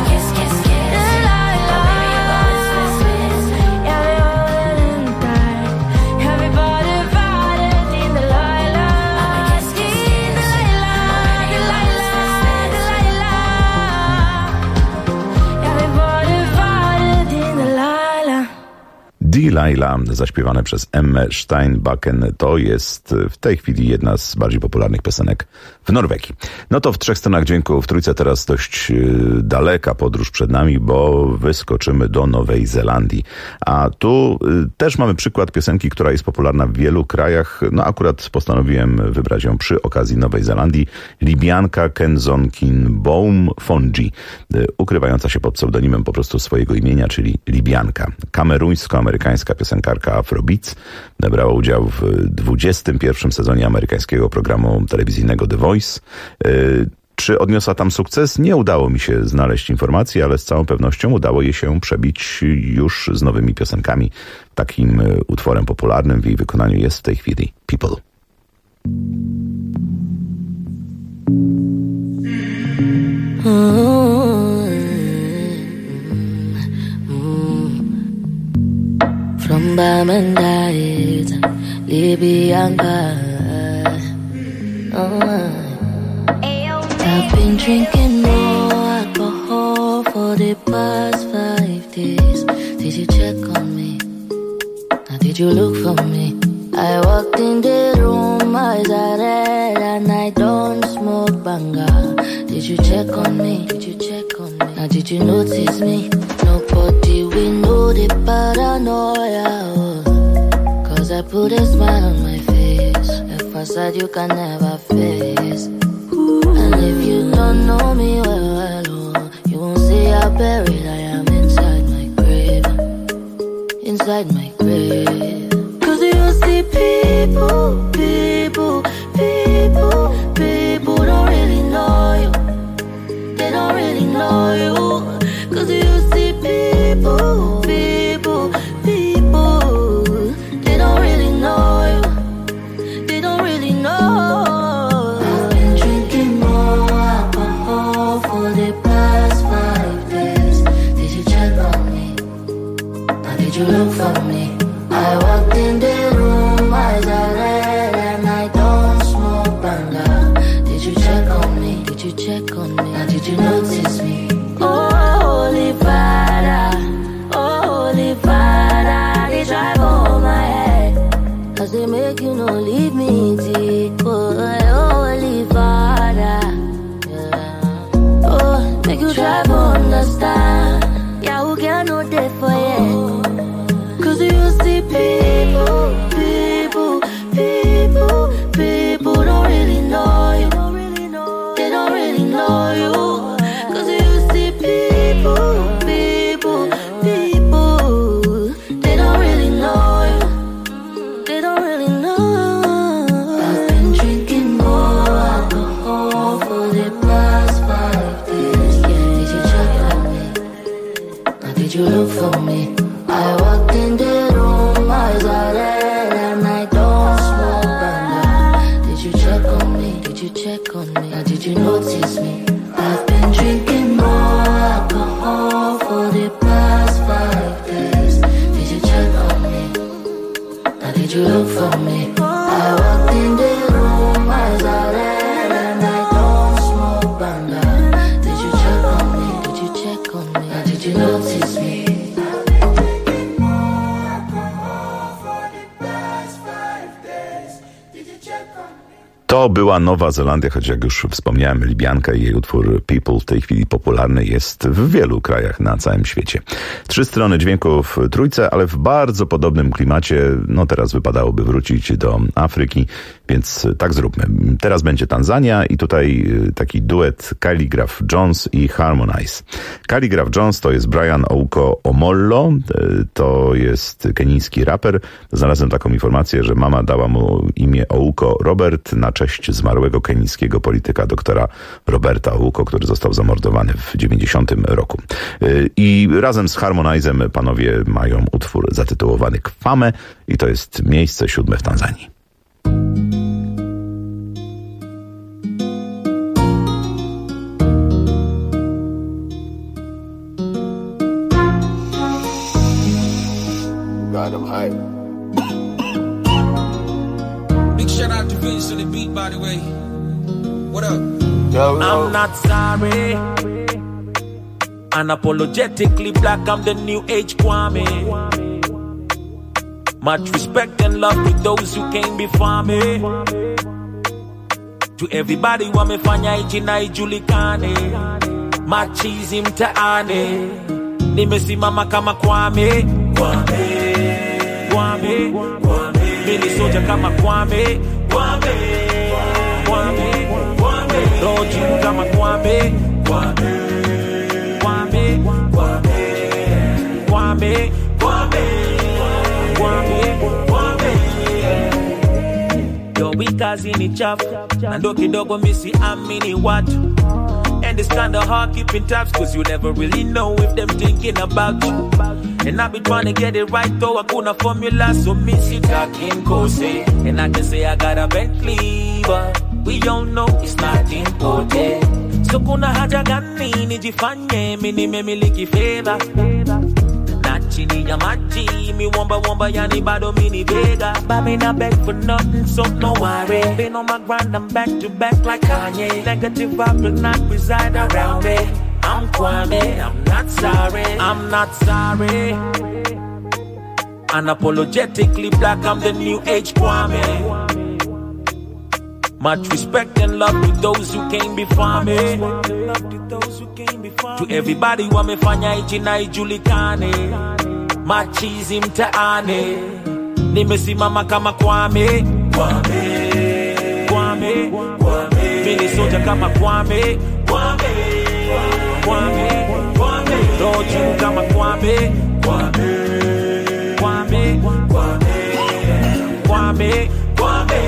Delilah, zaśpiewane przez Emmę Steinbacken, to jest w tej chwili jedna z bardziej popularnych piosenek w Norwegii. No to w 3 stronach dźwięku w Trójce teraz dość daleka podróż przed nami, bo wyskoczymy do Nowej Zelandii. A tu też mamy przykład piosenki, która jest popularna w wielu krajach. No akurat postanowiłem wybrać ją przy okazji Nowej Zelandii. Libianka Kensonkin-Boum Fonji, ukrywająca się pod pseudonimem po prostu swojego imienia, czyli Libianka. Kameruńsko-amerykańska piosenkarka Afrobeats brała udział w 21. sezonie amerykańskiego programu telewizyjnego The Voice. Czy odniosła tam sukces? Nie udało mi się znaleźć informacji, ale z całą pewnością udało jej się przebić już z nowymi piosenkami. Takim utworem popularnym w jej wykonaniu jest w tej chwili People. From Bamandai to Libianca. I've been drinking more alcohol for the past 5 days. Did you check on me? Now did you look for me? I walked in the room, eyes are red, and I don't smoke banga. Did you check on me? Did you check on me? Now did you notice me? Nobody will know the paranoia. Cause I put a smile on my face, a facade you can never face. And if you don't know me well, you won't see how buried I am inside my grave. Inside my grave. Cause you see people don't really know you. They don't really know you. Cause you see people, they don't really know you. They don't really know. I've been drinking more alcohol for the past 5 days. Did you check on me? Or did you look for me? I walked in the room, eyes are red, and I don't smoke banga. Did you check on me? Did you check on me? Or did you notice me? Oh, Holy Father, they drive over my head. Cause they make you no leave me deep. Oh, Holy Father, yeah. Oh, make you try to understand. Now did you look for me? I walked in the room, eyes are red and I don't smoke banda. Did you check on me? Did you check on me? Now did you notice me? I've been drinking more alcohol for the past 5 days. Did you check on me? Now did you look for me? I walked in the room, eyes are red and I don't smoke banda. Did you check on me? Did you check on me? Now did you notice me? To była Nowa Zelandia, choć jak już wspomniałem, Libianka i jej utwór People w tej chwili popularny jest w wielu krajach na całym świecie. 3 strony dźwięku w trójce, ale w bardzo podobnym klimacie. No teraz wypadałoby wrócić do Afryki, więc tak zróbmy. Teraz będzie Tanzania i tutaj taki duet Khaligraph Jones i Harmonize. Khaligraph Jones to jest Brian Ouko Omollo, to jest kenijski raper. Znalazłem taką informację, że mama dała mu imię Ouko Robert na cześć zmarłego kenijskiego polityka doktora Roberta Ouko, który został zamordowany w 90 roku. I razem z Harmonizem panowie mają utwór zatytułowany Kwame i to jest miejsce 7 w Tanzanii. Big shout out to Vince on the beat, by the way. What up? Yo. I'm not sorry. Unapologetically black, I'm the new age Kwame. Much respect and love to those who came before me. To everybody wamefanya ijina ijulikane, machizi mtaani, nimesimama kama Kwame. Kwame, Kwame, Kwame. Mimi soja kama Kwame. Kwame, Kwame, Kwame. Roju kama Kwame. Kwame, Kwame, Kwame. Kwame, Kwame, Kwame, Kwame. Yo, wikazi ni chafu na ndo kidogo misi amini watu. And it's kinda hard keeping tabs, cause you never really know if them thinking about you. And I be trying to get it right though, I couldn't formula, so miss you talking cozy. And I can say I got a Bentley, but we all know it's not important. So kuna haja gani nijifanye mimi nimemiliki fedha na chini ya maji mi womba yani bado mini bega. But me not beg for nothing, so no worry. Been on my grind, I'm back to back like Kanye. Negative vibe will not reside around me. I'm Kwame, I'm not sorry. I'm not sorry. Unapologetically black, I'm the new age Kwame. Much respect and love to those who came before me. To everybody wamefanya ijina ijulikane, machizi mtaani, nimesimama kama Kwame. Kwame, Kwame, Kwame. Mimi soja kama Kwame. Kwame, Kwame, Kwame. Roju kama Kwame. Kwame, Kwame, Kwame. Kwame, Kwame.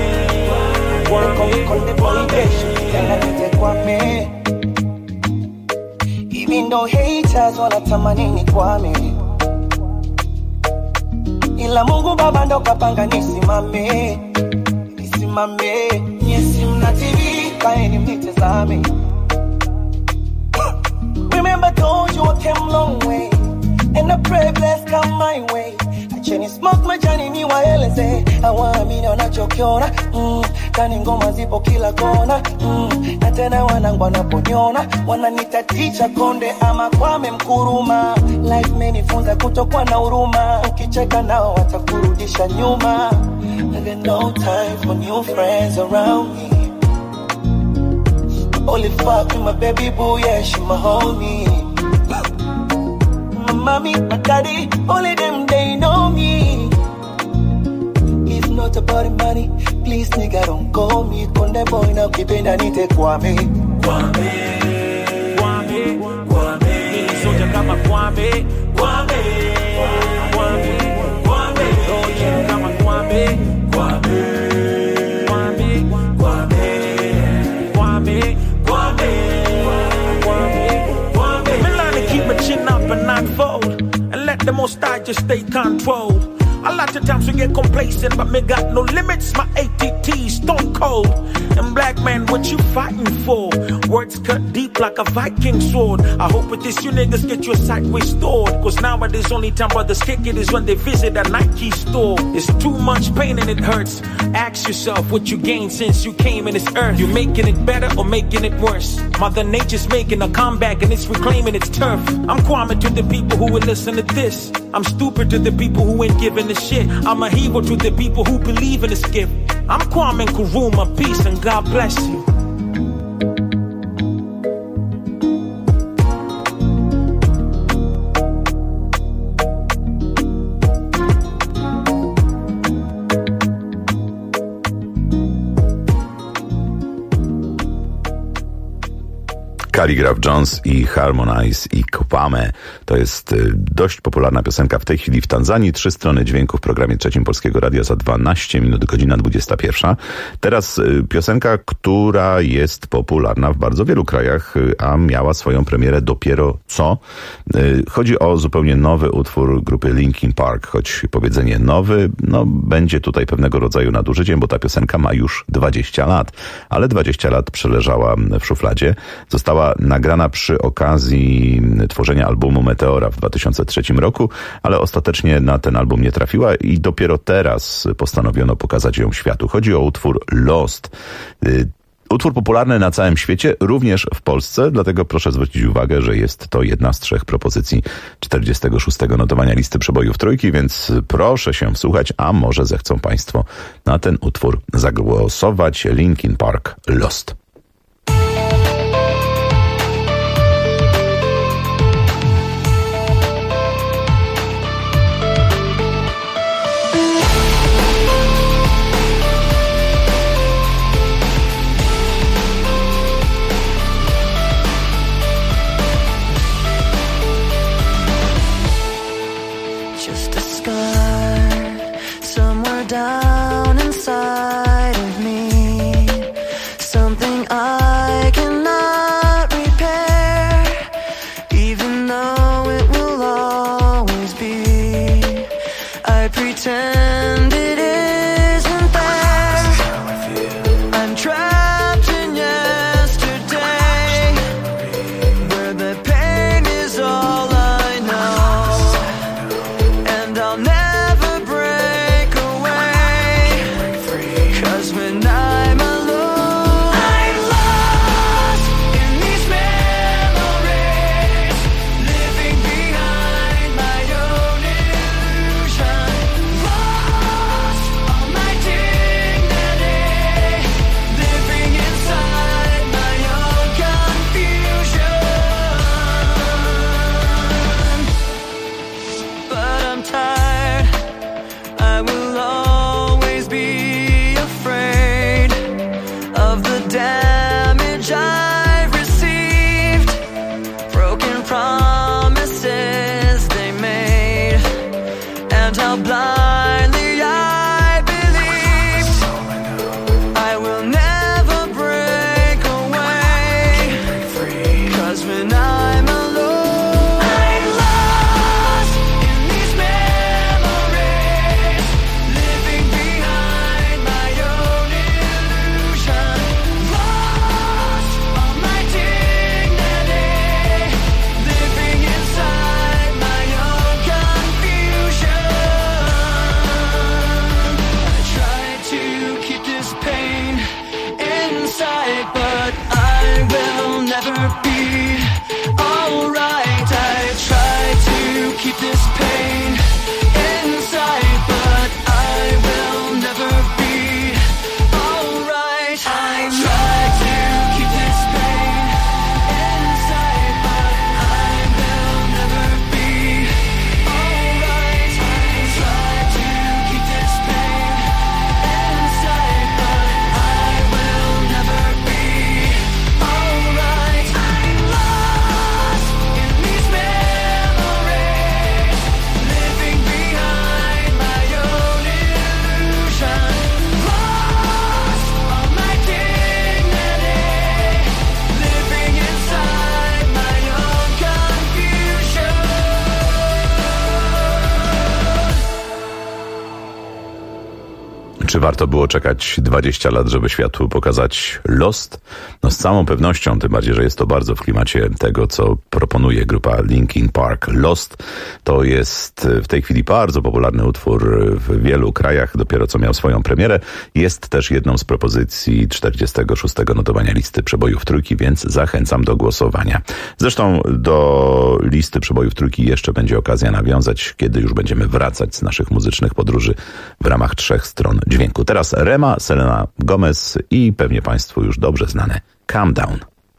Kwame. Even though haters wanatamani ni Kwame, ila Mungu Baba ndo kapanga nisimame. Nyesi mna TV, kaeni mnitazame. Remember told you I came long way, and I pray bless come my way. Acheni smoke majani ni waeleze, hawaamini wanachokiona. Kani ngoma zipo kila kona. Na tena wanangu wanaponiona wananita teacher Konde ama Kwame Mkuruma. Life menifunza kutokuwa na huruma, ukicheka nao watakurudisha nyuma. And there's no time for new friends around me. Only fuck with my baby boo, yeah, she my homie. My mommy, my daddy, only them they know me. It's not about the money, please nigga don't call me. Konde boy now kipenda nite Kwame. Kwame, Kwame, Kwame. Mimi soja kama Kwame. Kwame, Kwame, Kwame. Roju kama Kwame. Kwame, Kwame, Kwame. Kwame, Kwame, Kwame, Kwame. Me learn to keep my chin up and not fold. the most I just stay controlled. A lot of times we get complacent, but me got no limits. My ATT stone cold. And black man, what you fighting for? Words cut deep like a Viking sword. I hope with this you niggas get your sight restored. Cause nowadays only time brothers kick it is when they visit a Nike store. It's too much pain and it hurts. Ask yourself what you gained since you came in this earth. You making it better or making it worse? Mother Nature's making a comeback and it's reclaiming its turf. I'm Kwame to the people who will listen to this. I'm stupid to the people who ain't giving a shit. I'm a hero to the people who believe in this gift. I'm Kwame Nkrumah, peace and God bless you. Khaligraph Jones i Harmonize i Kwame. To jest dość popularna piosenka w tej chwili w Tanzanii. 3 strony dźwięku w programie Trzecim Polskiego Radia za 12 minut, godzina 21. Teraz piosenka, która jest popularna w bardzo wielu krajach, a miała swoją premierę dopiero co. Chodzi o zupełnie nowy utwór grupy Linkin Park, choć powiedzenie nowy, będzie tutaj pewnego rodzaju nadużyciem, bo ta piosenka ma już 20 lat, ale 20 lat przeleżała w szufladzie. Została nagrana przy okazji tworzenia albumu Meteora w 2003 roku, ale ostatecznie na ten album nie trafiła i dopiero teraz postanowiono pokazać ją światu. Chodzi o utwór Lost. Utwór popularny na całym świecie, również w Polsce, dlatego proszę zwrócić uwagę, że jest to jedna z 3 propozycji 46. notowania listy przebojów Trójki, więc proszę się wsłuchać, a może zechcą Państwo na ten utwór zagłosować. Linkin Park Lost. Down inside of me, something I cannot repair, even though it will always be. I pretend it isn't there. I'm trapped in yesterday, where the pain is all I know, and I'll never blindly I believed I will never break away, 'cause when I'm alone I'm lost in these memories, living behind my own illusion, lost all my dignity, living inside my own confusion. But I will never be alright. I try to keep this pain inside, but I will never be alright. I try to keep this pain inside, but I will never be alright. I try to keep this pain inside, but I will never be alright. I'm lost in these memories, Czy warto było czekać 20 lat, żeby światu pokazać Lost? No z całą pewnością, tym bardziej, że jest to bardzo w klimacie tego, co proponuje grupa Linkin Park. Lost to jest w tej chwili bardzo popularny utwór w wielu krajach, dopiero co miał swoją premierę. Jest też jedną z propozycji 46. notowania listy przebojów trójki, więc zachęcam do głosowania. Zresztą do listy przebojów trójki jeszcze będzie okazja nawiązać, kiedy już będziemy wracać z naszych muzycznych podróży w ramach 3 stron dźwięku. Teraz Rema, Selena Gomez i pewnie Państwu już dobrze znane Calm Down.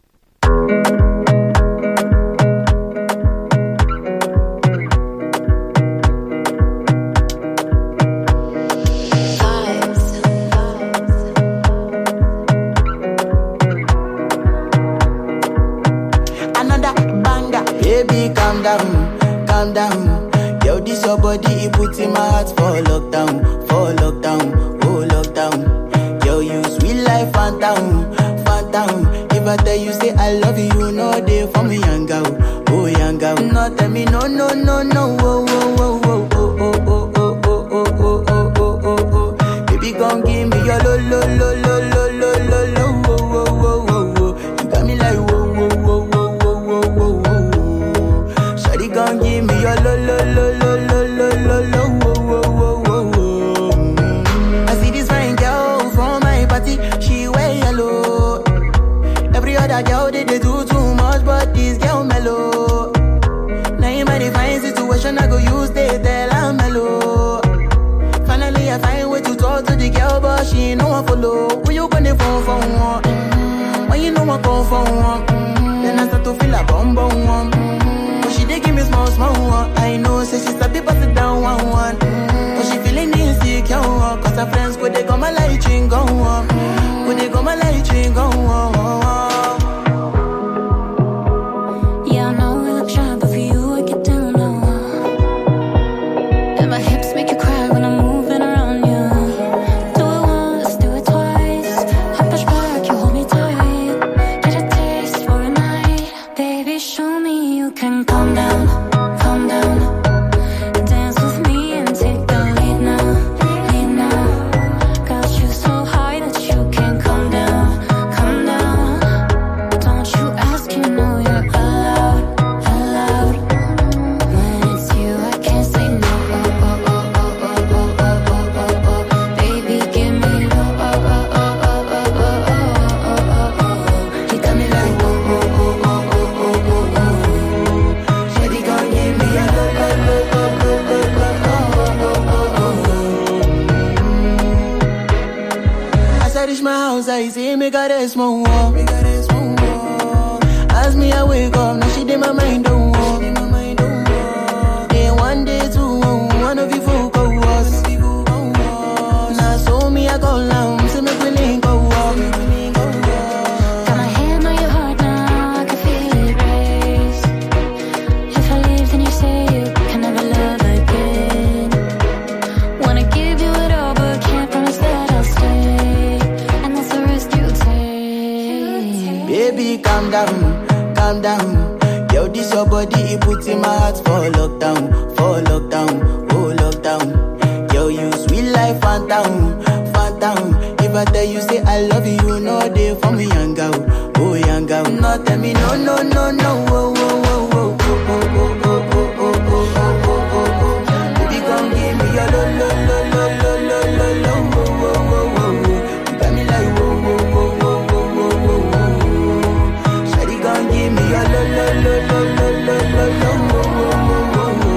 Calm down. Yo, this your body, it puts in my heart for lockdown, oh lockdown. Yo, you sweet life, phantom, phantom. If I tell you say I love you, you know they for me, young girl, oh young girl. No, tell me no, no, no, no, oh, oh, oh, oh, oh, oh, oh, oh, oh, oh, oh, oh, oh, oh. Baby, come give me your lo, lo, lo, lo, lo, lo, lo, lo, oh, oh, oh, oh, oh. You got me like whoa, whoa, whoa, whoa, whoa, whoa, whoa, whoa. Shawty, come give me your lo, lo, lo, lo, lo, lo, lo, lo, oh, oh, oh, oh, oh. I see this fine girl from my party, she wear yellow. Every other girl they do too much, but this girl mellow. Now in my divine situation, I go use they tell I'm mellow. Finally I find way to talk to the girl, but she ain't no one follow. When you gonna phone for one? When you know I call for one? Then I start to feel a bum bum one. But she dey give me small small one. I know say she start to pass it down one one. But she feeling insecure, cause her friends go they go my light ring go on. Go they go my light ring go on. I say make her rest more. As me I wake up, now she did my mind don't walk. Day one, day two, one of you folk go us. Now so me I go down, so make we link go walk. Got my hand on your heart now, I can feel it race. If I leave, then you say you can never love again. Wanna give you it all, but can't promise that I'll stay. Baby, calm down, calm down. Yo, this your body, it puts in my heart for lockdown, oh lockdown. Yo, you sweet life, phantom, phantom. If I tell you say I love you, you know they for me, young girl, oh young girl. No, tell me no, no, no, no, oh, oh, oh, oh, oh, oh, oh, oh, oh, oh, oh, oh, oh. Baby, come give me your lo, lo, lo, lo, lo, lo, lo, lo, oh, oh, oh, oh. You got me like whoa, whoa, whoa, whoa. Give me a lo lo lo lo lo lo lo lo wo wo wo wo.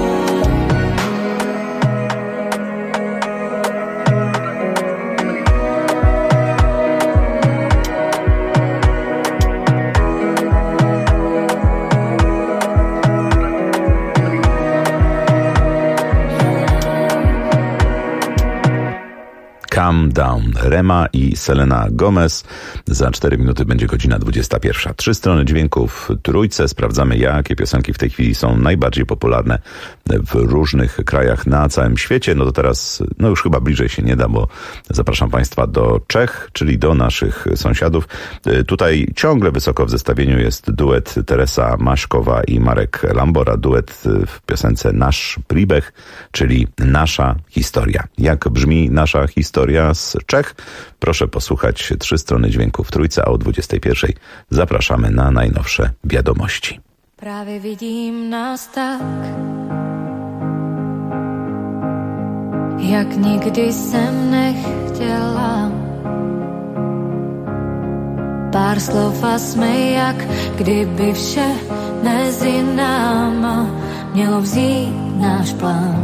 Calm Down. Rema i Selena Gomez. Za 4 minuty będzie godzina 21. 3 strony dźwięków w trójce. Sprawdzamy, jakie piosenki w tej chwili są najbardziej popularne w różnych krajach na całym świecie. No to teraz, no już chyba bliżej się nie da, bo zapraszam Państwa do Czech, czyli do naszych sąsiadów. Tutaj ciągle wysoko w zestawieniu jest duet Teresa Mašková i Marek Lambora. Duet w piosence Nasz Príbeh, czyli Nasza Historia. Jak brzmi Nasza Historia? Wiktoria z Czech. Proszę posłuchać 3 strony dźwięku w Trójce, a o 21:00 zapraszamy na najnowsze wiadomości. Právě vidím nás tak, jak nikdy jsem nechtěla. Pár slov a jsme jak kdyby vše mezi náma mělo vzít náš plán.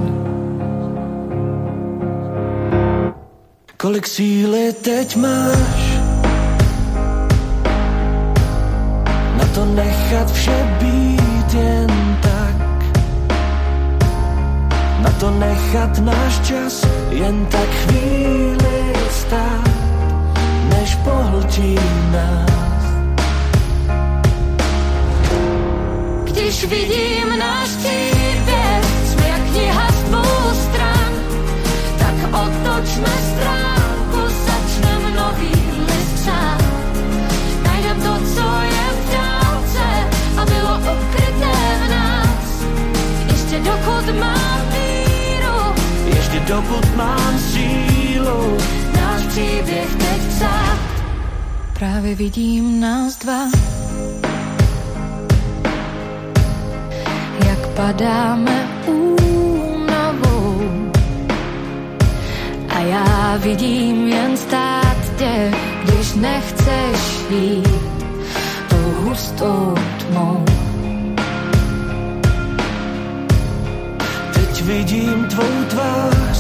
Kolik síly teď máš na to nechat vše být jen tak, na to nechat náš čas jen tak chvíli stát, než pohltí nás. Když vidím náš příběh, jsme jak kniha z 2 stran, tak otočme stránku, začnem nový list psát. Najdem to, co je v dálce a bylo ukryté v nás. Ještě dokud mám víru, ještě dokud mám sílu, náš příběh teď psát. Právě vidím nás dva, jak padáme únavou. A já vidím jen stát tě, když nechceš jít tou hustou tmou. teď vidím tvou tvář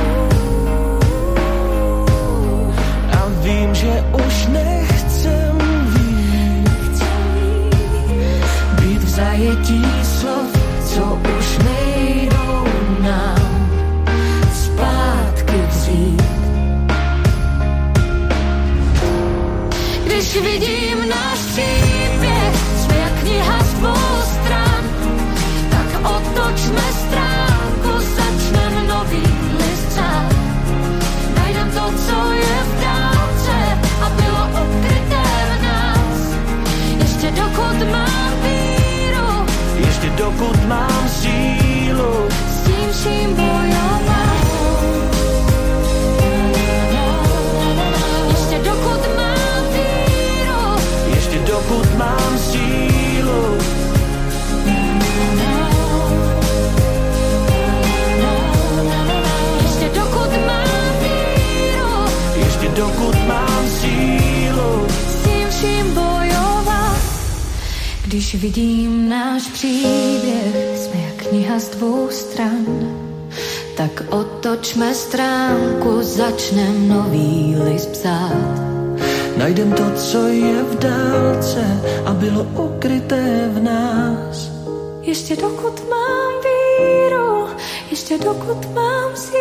a vím, že už nechcem víc být v zajetí slov, co už nejdou nám zpátky vzít. Když vidím náš příběh, jsme jak kniha z 2 stran, tak otočme stránku, začnem nový list psát. Najdem to, co je v dálce a bylo ukryté v nás. Ještě dokud mám víru, ještě dokud mám sílu, s tím vším bojovat. Ještě dokud mám víru, ještě dokud mám sílu, ještě dokud mám víru, ještě dokud mám sílu, s tím vším bojovat. Když vidím náš příběh, jsme jak kniha z 2 stran, tak otočme stránku, začnem nový list psát. najdem to, co je v dálce a bylo ukryté v nás. Ještě dokud mám víru, ještě dokud mám sílu.